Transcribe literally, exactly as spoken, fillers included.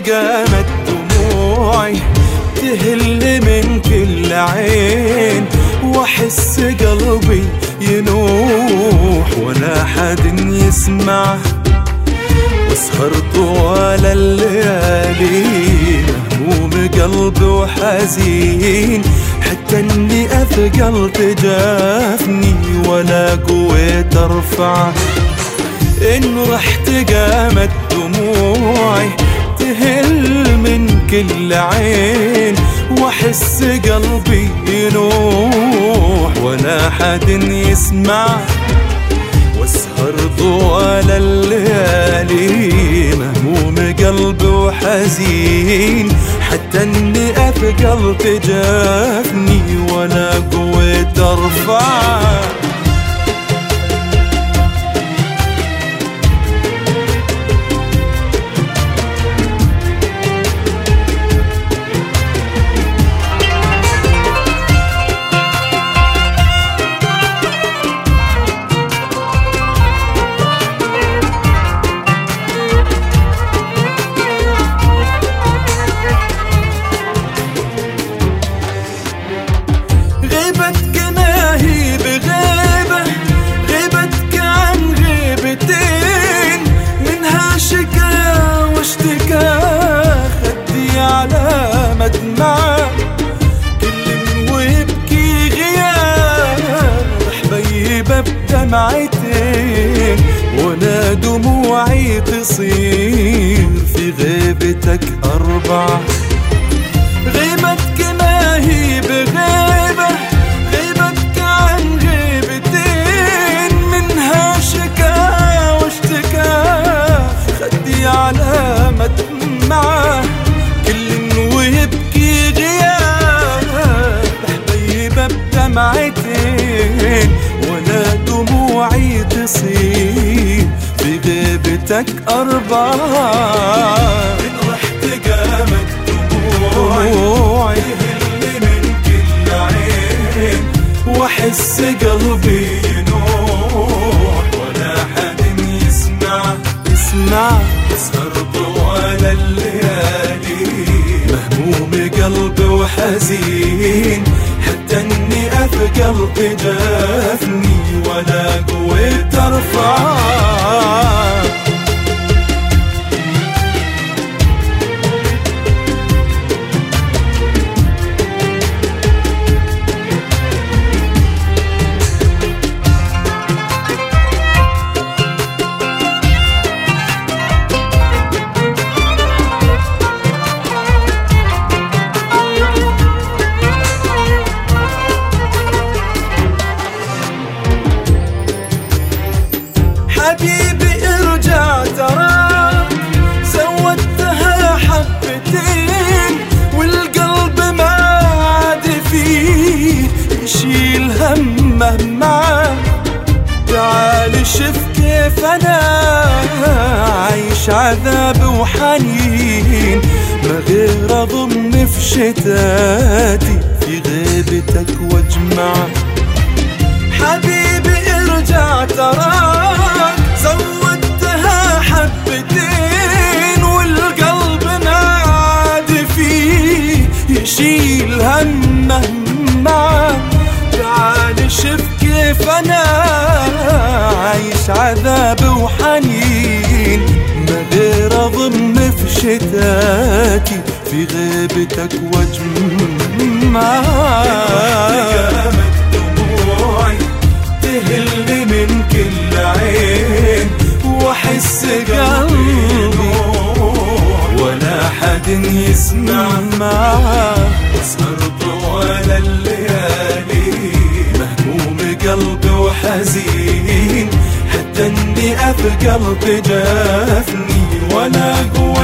قامت دموعي تهل من كل عين، واحس قلبي ينوح ولا حد يسمع، واسهر طوال الليالي مهموم قلبي وحزين، حتى اني اثقل تجافني ولا قوة ارفع. ان رحت قامت دموعي تهل من كل عين، واحس قلبي ينوح ولا حد يسمع، واسهر طوال الليالي مهموم قلبي وحزين، حتى اني اثقل تجافني ولا قوة ارفع. غيبتك ناهي بغيبة، غيبتك عن غيبتين، منها شكا واشتكى خدي على مدمع، كل ويبكي غياب حبيبة بدمعتين، وانا دموعي تصير في غيبتك أربع. غيبتك ناهي بغيبة، غيبتك عن غيبتين، منها شكا واشتكى خدي على مدمعة، كل ويبكي غياب حبيبة بدمعتين، وانا دموعي تصير في غيبتك أربع. إن رحت قامت دموعي تهل من كل عين، واحس قلبي ينوح ولا حد يسمع يسمع، اسهر طوال الليالي مهموم قلبي وحزين، حتى اني اثقل تجافني ولا قوة ارفع. حبيبي ارجع ترى زودتها حبتين، والقلب ما عاد فيه يشيل همه معاه، تعال شوف كيف انا عايش عذاب وحنين، ما غير اضم في شتاتي في غيبتك واجمع. حبيبي ارجع تراك زودتها حبتين، والقلب ما عاد فيه يشيل همه معاه، تعال شوف كيف انا عايش عذاب وحنين، ما غير اضم في شتاتي في غيبتك واجمع. تهل من كل عين، واحس قلبي ولا حد يسمع، واسهر طوال الليالي مهموم قلبي وحزين، حتى اني اثقل تجافني ولا قوة